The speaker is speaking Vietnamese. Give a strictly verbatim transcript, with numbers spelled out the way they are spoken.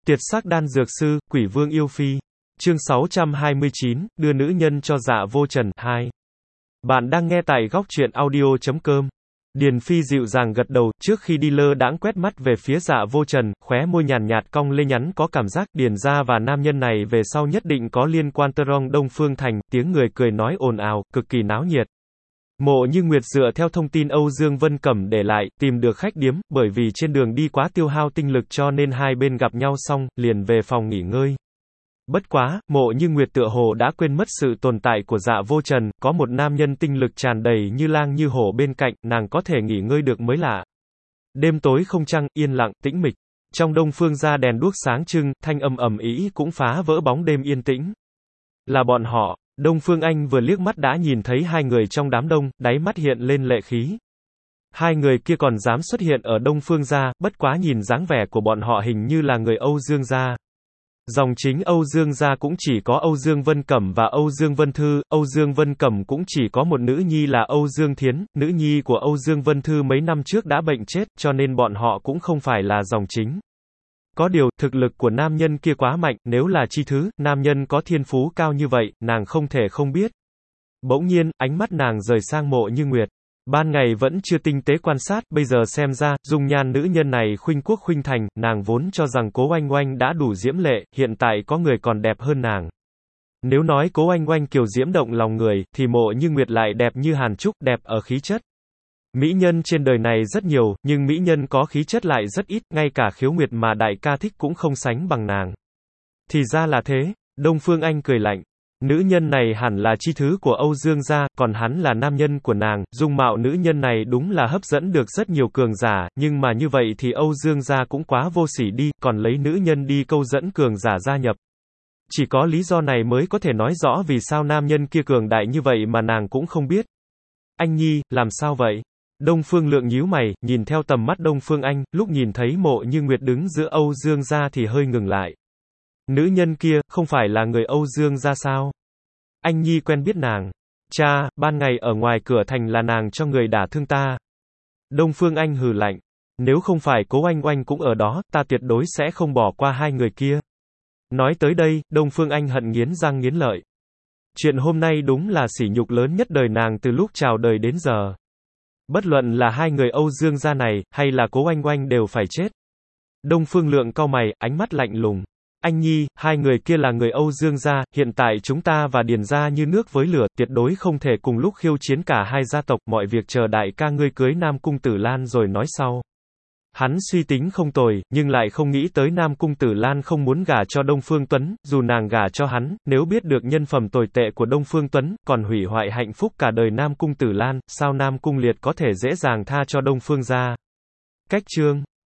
Tiệt sắc đan dược sư, quỷ vương yêu phi. Chương sáu trăm hai mươi chín, đưa nữ nhân cho Dạ Vô Trần, hai. Bạn đang nghe tại góc truyện audio chấm com. Điền Phi dịu dàng gật đầu, trước khi đi lơ đãng quét mắt về phía Dạ Vô Trần, khóe môi nhàn nhạt cong lên nhắn có cảm giác Điền gia và nam nhân này về sau nhất định có liên quan. Terong Đông Phương Thành, tiếng người cười nói ồn ào, cực kỳ náo nhiệt. Mộ Như Nguyệt dựa theo thông tin Âu Dương Vân Cẩm để lại, tìm được khách điếm, bởi vì trên đường đi quá tiêu hao tinh lực cho nên hai bên gặp nhau xong, liền về phòng nghỉ ngơi. Bất quá, Mộ Như Nguyệt tựa hồ đã quên mất sự tồn tại của Dạ Vô Trần, có một nam nhân tinh lực tràn đầy như lang như hổ bên cạnh, nàng có thể nghỉ ngơi được mới lạ. Đêm tối không trăng, yên lặng, tĩnh mịch. Trong Đông Phương gia đèn đuốc sáng trưng, thanh âm ầm ĩ cũng phá vỡ bóng đêm yên tĩnh. Là bọn họ. Đông Phương Anh vừa liếc mắt đã nhìn thấy hai người trong đám đông, đáy mắt hiện lên lệ khí. Hai người kia còn dám xuất hiện ở Đông Phương gia, bất quá nhìn dáng vẻ của bọn họ hình như là người Âu Dương gia. Dòng chính Âu Dương gia cũng chỉ có Âu Dương Vân Cẩm và Âu Dương Vân Thư, Âu Dương Vân Cẩm cũng chỉ có một nữ nhi là Âu Dương Thiến, nữ nhi của Âu Dương Vân Thư mấy năm trước đã bệnh chết, cho nên bọn họ cũng không phải là dòng chính. Có điều, thực lực của nam nhân kia quá mạnh, nếu là chi thứ, nam nhân có thiên phú cao như vậy, nàng không thể không biết. Bỗng nhiên, ánh mắt nàng rời sang Mộ Như Nguyệt. Ban ngày vẫn chưa tinh tế quan sát, bây giờ xem ra, dung nhan nữ nhân này khuynh quốc khuynh thành, nàng vốn cho rằng Cố Oanh Oanh đã đủ diễm lệ, hiện tại có người còn đẹp hơn nàng. Nếu nói Cố Oanh Oanh kiều diễm động lòng người, thì Mộ Như Nguyệt lại đẹp như Hàn Trúc, đẹp ở khí chất. Mỹ nhân trên đời này rất nhiều, nhưng mỹ nhân có khí chất lại rất ít, ngay cả Khiếu Nguyệt mà đại ca thích cũng không sánh bằng nàng. Thì ra là thế, Đông Phương Anh cười lạnh. Nữ nhân này hẳn là chi thứ của Âu Dương gia, còn hắn là nam nhân của nàng, dung mạo nữ nhân này đúng là hấp dẫn được rất nhiều cường giả, nhưng mà như vậy thì Âu Dương gia cũng quá vô sỉ đi, còn lấy nữ nhân đi câu dẫn cường giả gia nhập. Chỉ có lý do này mới có thể nói rõ vì sao nam nhân kia cường đại như vậy mà nàng cũng không biết. Anh Nhi, làm sao vậy? Đông Phương Lượng nhíu mày, nhìn theo tầm mắt Đông Phương Anh, lúc nhìn thấy Mộ Như Nguyệt đứng giữa Âu Dương gia thì hơi ngừng lại. Nữ nhân kia, không phải là người Âu Dương gia sao? Anh Nhi quen biết nàng. Cha, ban ngày ở ngoài cửa thành là nàng cho người đả thương ta. Đông Phương Anh hừ lạnh. Nếu không phải Cố Oanh Oanh cũng ở đó, ta tuyệt đối sẽ không bỏ qua hai người kia. Nói tới đây, Đông Phương Anh hận nghiến răng nghiến lợi. Chuyện hôm nay đúng là sỉ nhục lớn nhất đời nàng từ lúc chào đời đến giờ. Bất luận là hai người Âu Dương gia này, hay là Cố Oanh Oanh đều phải chết. Đông Phương Lượng cau mày, ánh mắt lạnh lùng. Anh Nhi, hai người kia là người Âu Dương gia, hiện tại chúng ta và Điền gia như nước với lửa, tuyệt đối không thể cùng lúc khiêu chiến cả hai gia tộc, mọi việc chờ đại ca ngươi cưới Nam Cung Tử Lan rồi nói sau. Hắn suy tính không tồi, nhưng lại không nghĩ tới Nam Cung Tử Lan không muốn gả cho Đông Phương Tuấn, dù nàng gả cho hắn, nếu biết được nhân phẩm tồi tệ của Đông Phương Tuấn, còn hủy hoại hạnh phúc cả đời Nam Cung Tử Lan, sao Nam Cung Liệt có thể dễ dàng tha cho Đông Phương gia. Cách chương